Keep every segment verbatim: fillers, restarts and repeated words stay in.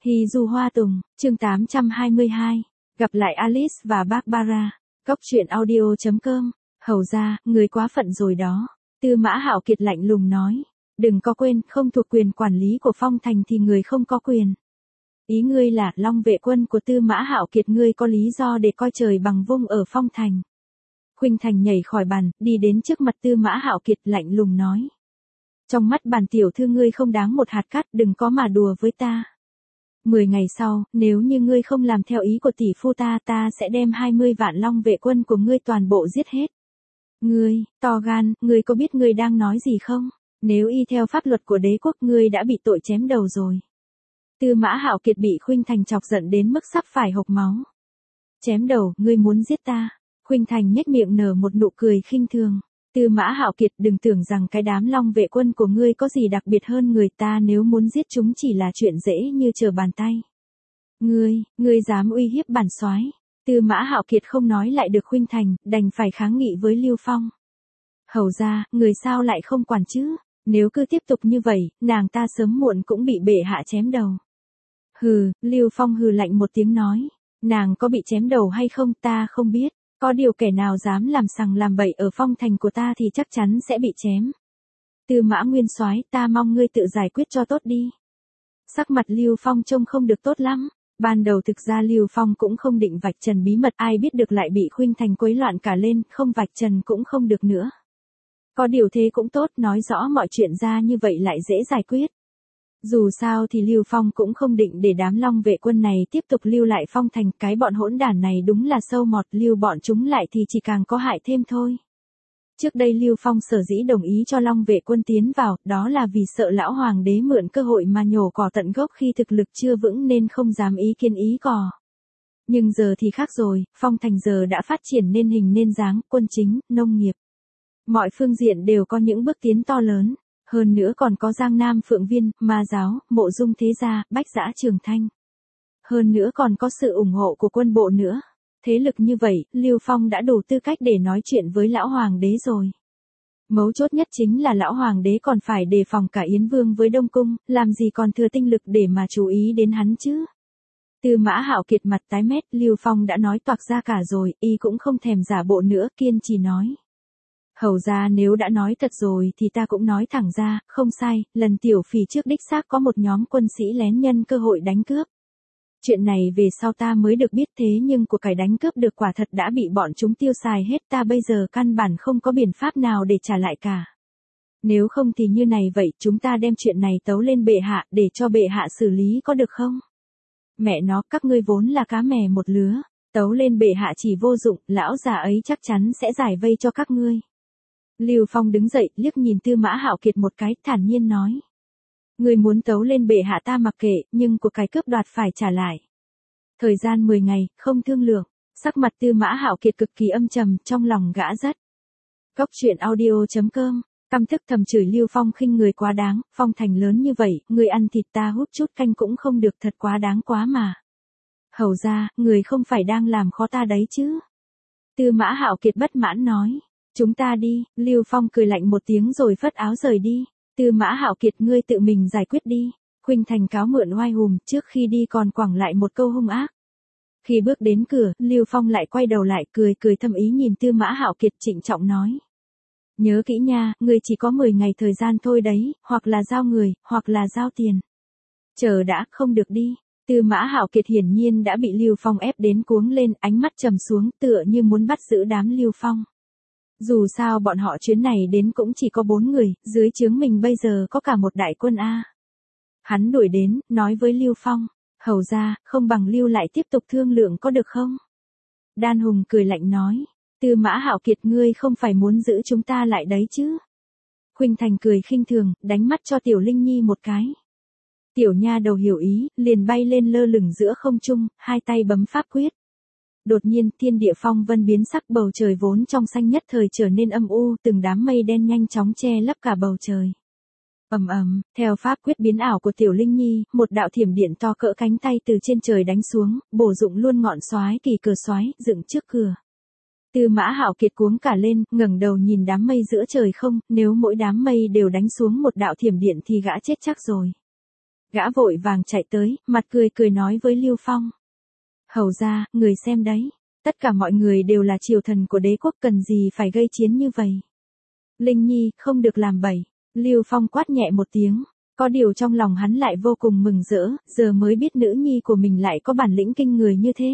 Hy du hoa tùng, chương tám trăm hai mươi hai. Gặp lại Alice và Barbara. Cóc truyện audio chấm com. Hầu ra, người quá phận rồi đó. Tư Mã Hạo Kiệt lạnh lùng nói. Đừng có quên, không thuộc quyền quản lý của Phong Thành thì người không có quyền. Ý ngươi là, Long vệ quân của Tư Mã Hạo Kiệt ngươi có lý do để coi trời bằng vung ở Phong Thành. Khuynh Thành nhảy khỏi bàn, đi đến trước mặt Tư Mã Hạo Kiệt lạnh lùng nói. Trong mắt bản tiểu thư ngươi không đáng một hạt cát, đừng có mà đùa với ta. Mười ngày sau, nếu như ngươi không làm theo ý của tỷ phu ta, ta sẽ đem hai mươi vạn Long vệ quân của ngươi toàn bộ giết hết. Ngươi, to gan, ngươi có biết ngươi đang nói gì không? Nếu y theo pháp luật của đế quốc ngươi đã bị tội chém đầu rồi. Tư Mã Hạo Kiệt bị Khuynh Thành chọc giận đến mức sắp phải hộc máu. Chém đầu, ngươi muốn giết ta? Khuynh Thành nhếch miệng nở một nụ cười khinh thường. Tư Mã Hạo Kiệt, đừng tưởng rằng cái đám Long vệ quân của ngươi có gì đặc biệt hơn người ta, nếu muốn giết chúng chỉ là chuyện dễ như trở bàn tay. Ngươi, ngươi dám uy hiếp bản soái? Tư Mã Hạo Kiệt không nói lại được Khuynh Thành, đành phải kháng nghị với Lưu Phong. Hầu ra, người sao lại không quản chứ? Nếu cứ tiếp tục như vậy, nàng ta sớm muộn cũng bị bệ hạ chém đầu. Hừ, Lưu Phong hừ lạnh một tiếng nói. Nàng có bị chém đầu hay không ta không biết. Có điều kẻ nào dám làm sằng làm bậy ở Phong Thành của ta thì chắc chắn sẽ bị chém. Tư Mã Nguyên soái, ta mong ngươi tự giải quyết cho tốt đi. Sắc mặt Lưu Phong trông không được tốt lắm. Ban đầu thực ra Lưu Phong cũng không định vạch trần bí mật, ai biết được lại bị Khuynh Thành quấy loạn cả lên, không vạch trần cũng không được nữa. Có điều thế cũng tốt, nói rõ mọi chuyện ra như vậy lại dễ giải quyết. Dù sao thì Lưu Phong cũng không định để đám Long vệ quân này tiếp tục lưu lại Phong Thành, cái bọn hỗn đản này đúng là sâu mọt, lưu bọn chúng lại thì chỉ càng có hại thêm thôi. Trước đây Lưu Phong sở dĩ đồng ý cho Long vệ quân tiến vào, đó là vì sợ lão hoàng đế mượn cơ hội mà nhổ cỏ tận gốc khi thực lực chưa vững nên không dám ý kiến ý cỏ. Nhưng giờ thì khác rồi, Phong Thành giờ đã phát triển nên hình nên dáng, quân chính, nông nghiệp. Mọi phương diện đều có những bước tiến to lớn. Hơn nữa còn có Giang Nam Phượng Viên, Ma Giáo, Mộ Dung Thế Gia, Bách Dã Trường Thanh. Hơn nữa còn có sự ủng hộ của quân bộ nữa. Thế lực như vậy, Lưu Phong đã đủ tư cách để nói chuyện với lão hoàng đế rồi. Mấu chốt nhất chính là lão hoàng đế còn phải đề phòng cả Yến Vương với Đông Cung, làm gì còn thừa tinh lực để mà chú ý đến hắn chứ. Tư Mã Hạo Kiệt mặt tái mét, Lưu Phong đã nói toạc ra cả rồi, y cũng không thèm giả bộ nữa, kiên trì nói. Hầu ra nếu đã nói thật rồi thì ta cũng nói thẳng ra, không sai, lần tiểu phỉ trước đích xác có một nhóm quân sĩ lén nhân cơ hội đánh cướp. Chuyện này về sau ta mới được biết, thế nhưng của cải đánh cướp được quả thật đã bị bọn chúng tiêu xài hết, ta bây giờ căn bản không có biện pháp nào để trả lại cả. Nếu không thì như này vậy, chúng ta đem chuyện này tấu lên bệ hạ để cho bệ hạ xử lý có được không? Mẹ nó, các ngươi vốn là cá mè một lứa, tấu lên bệ hạ chỉ vô dụng, lão già ấy chắc chắn sẽ giải vây cho các ngươi. Lưu Phong đứng dậy, liếc nhìn Tư Mã Hạo Kiệt một cái, thản nhiên nói. Người muốn tấu lên bệ hạ ta mặc kệ, nhưng của cái cướp đoạt phải trả lại. Thời gian mười ngày, không thương lượng. Sắc mặt Tư Mã Hạo Kiệt cực kỳ âm trầm, trong lòng gã rất. Cóc truyện audio chấm com. Căm thức thầm chửi Lưu Phong khinh người quá đáng, Phong Thành lớn như vậy, người ăn thịt ta hút chút canh cũng không được, thật quá đáng quá mà. Hầu ra, người không phải đang làm khó ta đấy chứ. Tư Mã Hạo Kiệt bất mãn nói. Chúng ta đi, Lưu Phong cười lạnh một tiếng rồi phất áo rời đi. Tư Mã Hạo Kiệt, ngươi tự mình giải quyết đi. Khuynh Thành cáo mượn oai hùm, trước khi đi còn quẳng lại một câu hung ác. Khi bước đến cửa, Lưu Phong lại quay đầu lại, cười cười thâm ý nhìn Tư Mã Hạo Kiệt, trịnh trọng nói. Nhớ kỹ nha, ngươi chỉ có mười ngày thời gian thôi đấy, hoặc là giao người, hoặc là giao tiền. Chờ đã, không được đi. Tư Mã Hạo Kiệt hiển nhiên đã bị Lưu Phong ép đến cuống lên, ánh mắt trầm xuống tựa như muốn bắt giữ đám Lưu Phong. Dù sao bọn họ chuyến này đến cũng chỉ có bốn người, dưới trướng mình bây giờ có cả một đại quân A. Hắn đuổi đến, nói với Lưu Phong, hầu ra, không bằng lưu lại tiếp tục thương lượng có được không? Đan Hùng cười lạnh nói, Tư Mã Hạo Kiệt, ngươi không phải muốn giữ chúng ta lại đấy chứ? Khuynh Thành cười khinh thường, đánh mắt cho Tiểu Linh Nhi một cái. Tiểu nha đầu hiểu ý, liền bay lên lơ lửng giữa không trung, hai tay bấm pháp quyết. Đột nhiên, thiên địa phong vân biến sắc, bầu trời vốn trong xanh nhất thời trở nên âm u, từng đám mây đen nhanh chóng che lấp cả bầu trời. Ầm ầm, theo pháp quyết biến ảo của Tiểu Linh Nhi, một đạo thiểm điện to cỡ cánh tay từ trên trời đánh xuống, bổ dụng luôn ngọn xoái kỳ cờ xoái, dựng trước cửa. Tư Mã Hạo Kiệt cuống cả lên, ngẩng đầu nhìn đám mây giữa trời không, nếu mỗi đám mây đều đánh xuống một đạo thiểm điện thì gã chết chắc rồi. Gã vội vàng chạy tới, mặt cười cười nói với Lưu Phong. Hầu ra, người xem đấy. Tất cả mọi người đều là triều thần của đế quốc, cần gì phải gây chiến như vậy. Linh Nhi, không được làm bậy. Lưu Phong quát nhẹ một tiếng. Có điều trong lòng hắn lại vô cùng mừng rỡ, giờ mới biết nữ nhi của mình lại có bản lĩnh kinh người như thế.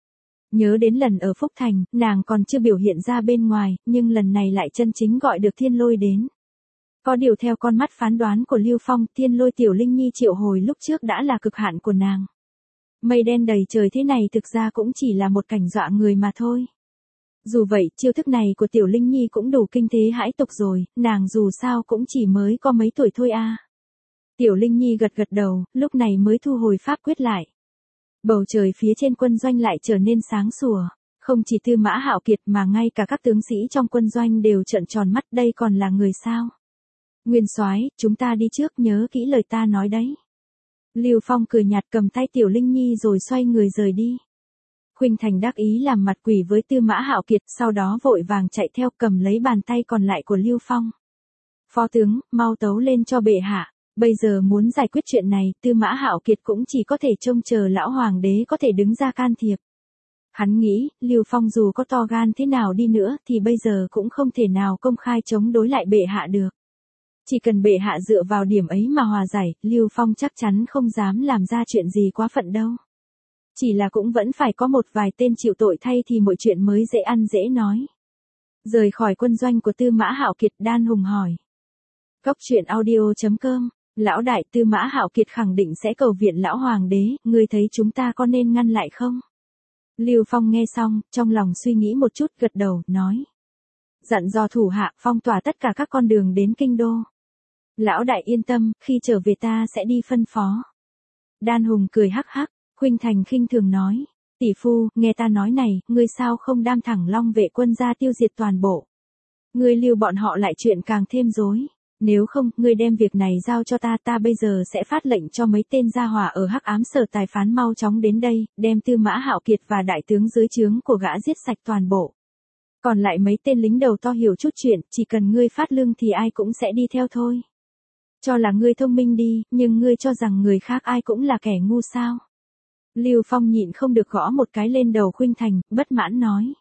Nhớ đến lần ở Phúc Thành, nàng còn chưa biểu hiện ra bên ngoài, nhưng lần này lại chân chính gọi được thiên lôi đến. Có điều theo con mắt phán đoán của Lưu Phong, thiên lôi tiểu Linh Nhi triệu hồi lúc trước đã là cực hạn của nàng. Mây đen đầy trời thế này thực ra cũng chỉ là một cảnh dọa người mà thôi. Dù vậy, chiêu thức này của tiểu Linh Nhi cũng đủ kinh thế hãi tục rồi, nàng dù sao cũng chỉ mới có mấy tuổi thôi à. Tiểu Linh Nhi gật gật đầu, lúc này mới thu hồi pháp quyết lại. Bầu trời phía trên quân doanh lại trở nên sáng sủa, không chỉ Tư Mã Hạo Kiệt mà ngay cả các tướng sĩ trong quân doanh đều trợn tròn mắt, đây còn là người sao? Nguyên soái, chúng ta đi trước, nhớ kỹ lời ta nói đấy. Lưu Phong cười nhạt cầm tay Tiểu Linh Nhi rồi xoay người rời đi. Khuynh Thành đắc ý làm mặt quỷ với Tư Mã Hạo Kiệt, sau đó vội vàng chạy theo cầm lấy bàn tay còn lại của Lưu Phong. Phó tướng, mau tấu lên cho bệ hạ. Bây giờ muốn giải quyết chuyện này, Tư Mã Hạo Kiệt cũng chỉ có thể trông chờ lão hoàng đế có thể đứng ra can thiệp. Hắn nghĩ, Lưu Phong dù có to gan thế nào đi nữa thì bây giờ cũng không thể nào công khai chống đối lại bệ hạ được. Chỉ cần bệ hạ dựa vào điểm ấy mà hòa giải, Lưu Phong chắc chắn không dám làm ra chuyện gì quá phận đâu. Chỉ là cũng vẫn phải có một vài tên chịu tội thay thì mọi chuyện mới dễ ăn dễ nói. Rời khỏi quân doanh của Tư Mã Hạo Kiệt, Đan Hùng hỏi. Cốc truyện audio chấm com. Lão đại, Tư Mã Hạo Kiệt khẳng định sẽ cầu viện lão hoàng đế, ngươi thấy chúng ta có nên ngăn lại không? Lưu Phong nghe xong, trong lòng suy nghĩ một chút, gật đầu, nói. Dặn dò thủ hạ, phong tỏa tất cả các con đường đến kinh đô. Lão đại yên tâm, khi trở về ta sẽ đi phân phó. Đan Hùng cười hắc hắc, Khuynh Thành khinh thường nói. Tỷ phu, nghe ta nói này, ngươi sao không đam thẳng Long vệ quân ra tiêu diệt toàn bộ. Ngươi lưu bọn họ lại chuyện càng thêm rối. Nếu không, ngươi đem việc này giao cho ta, ta bây giờ sẽ phát lệnh cho mấy tên gia hỏa ở Hắc Ám Sở tài phán mau chóng đến đây, đem Tư Mã Hạo Kiệt và đại tướng dưới trướng của gã giết sạch toàn bộ. Còn lại mấy tên lính đầu to hiểu chút chuyện, chỉ cần ngươi phát lương thì ai cũng sẽ đi theo thôi. Cho là ngươi thông minh đi, nhưng ngươi cho rằng người khác ai cũng là kẻ ngu sao? Lưu Phong nhịn không được gõ một cái lên đầu Khuynh Thành, bất mãn nói.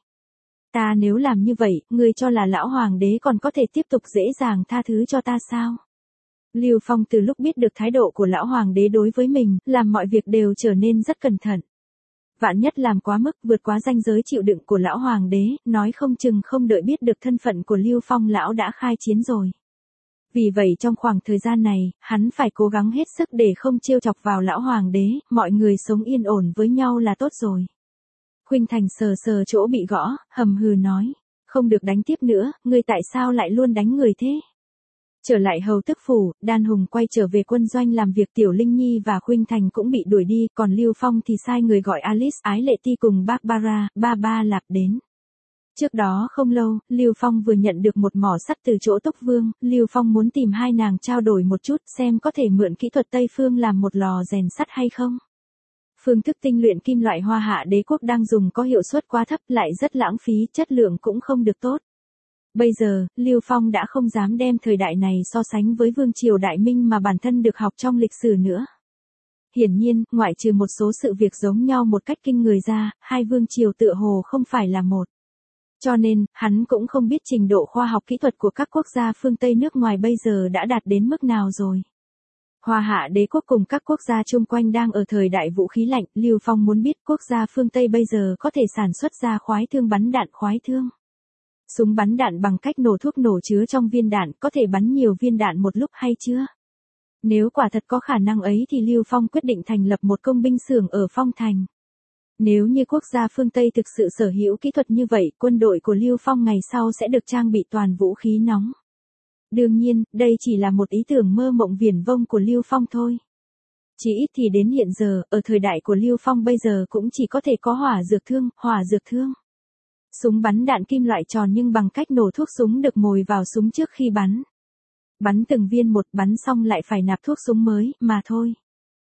Ta nếu làm như vậy, ngươi cho là lão hoàng đế còn có thể tiếp tục dễ dàng tha thứ cho ta sao? Lưu Phong từ lúc biết được thái độ của lão hoàng đế đối với mình, làm mọi việc đều trở nên rất cẩn thận. Vạn nhất làm quá mức, vượt quá ranh giới chịu đựng của lão hoàng đế, nói không chừng không đợi biết được thân phận của Lưu Phong lão đã khai chiến rồi. Vì vậy trong khoảng thời gian này, hắn phải cố gắng hết sức để không trêu chọc vào lão hoàng đế, mọi người sống yên ổn với nhau là tốt rồi. Khuynh Thành sờ sờ chỗ bị gõ, hầm hừ nói. Không được đánh tiếp nữa, ngươi tại sao lại luôn đánh người thế? Trở lại hầu tức phủ, Đan Hùng quay trở về quân doanh làm việc, Tiểu Linh Nhi và Khuynh Thành cũng bị đuổi đi, còn Lưu Phong thì sai người gọi Alice, Ái Lệ Ti cùng Barbara, Ba Ba Lạp đến. Trước đó không lâu, Lưu Phong vừa nhận được một mỏ sắt từ chỗ Túc Vương, Lưu Phong muốn tìm hai nàng trao đổi một chút xem có thể mượn kỹ thuật Tây Phương làm một lò rèn sắt hay không. Phương thức tinh luyện kim loại Hoa Hạ đế quốc đang dùng có hiệu suất quá thấp, lại rất lãng phí, chất lượng cũng không được tốt. Bây giờ, Lưu Phong đã không dám đem thời đại này so sánh với vương triều Đại Minh mà bản thân được học trong lịch sử nữa. Hiển nhiên, ngoại trừ một số sự việc giống nhau một cách kinh người ra, hai vương triều tựa hồ không phải là một. Cho nên, hắn cũng không biết trình độ khoa học kỹ thuật của các quốc gia phương Tây nước ngoài bây giờ đã đạt đến mức nào rồi. Hoa Hạ đế quốc cùng các quốc gia chung quanh đang ở thời đại vũ khí lạnh, Lưu Phong muốn biết quốc gia phương Tây bây giờ có thể sản xuất ra khoái thương bắn đạn khoái thương. Súng bắn đạn bằng cách nổ thuốc nổ chứa trong viên đạn có thể bắn nhiều viên đạn một lúc hay chưa? Nếu quả thật có khả năng ấy thì Lưu Phong quyết định thành lập một công binh xưởng ở Phong Thành. Nếu như quốc gia phương Tây thực sự sở hữu kỹ thuật như vậy, quân đội của Lưu Phong ngày sau sẽ được trang bị toàn vũ khí nóng. Đương nhiên, đây chỉ là một ý tưởng mơ mộng viển vông của Lưu Phong thôi. Chỉ ít thì đến hiện giờ, ở thời đại của Lưu Phong bây giờ cũng chỉ có thể có hỏa dược thương, hỏa dược thương. Súng bắn đạn kim loại tròn nhưng bằng cách nổ thuốc súng được mồi vào súng trước khi bắn. Bắn từng viên một, bắn xong lại phải nạp thuốc súng mới, mà thôi.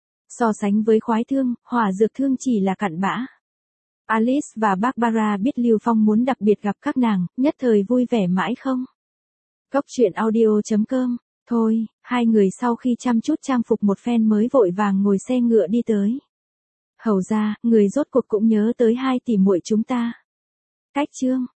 So sánh với khoái thương, hỏa dược thương chỉ là cặn bã. Alice và Barbara biết Lưu Phong muốn đặc biệt gặp các nàng, nhất thời vui vẻ mãi không. Cốc truyện audio chấm com Thôi, hai người sau khi chăm chút trang phục một phen mới vội vàng ngồi xe ngựa đi tới. Hầu ra, người rốt cuộc cũng nhớ tới hai tỷ muội chúng ta. Cách Trương,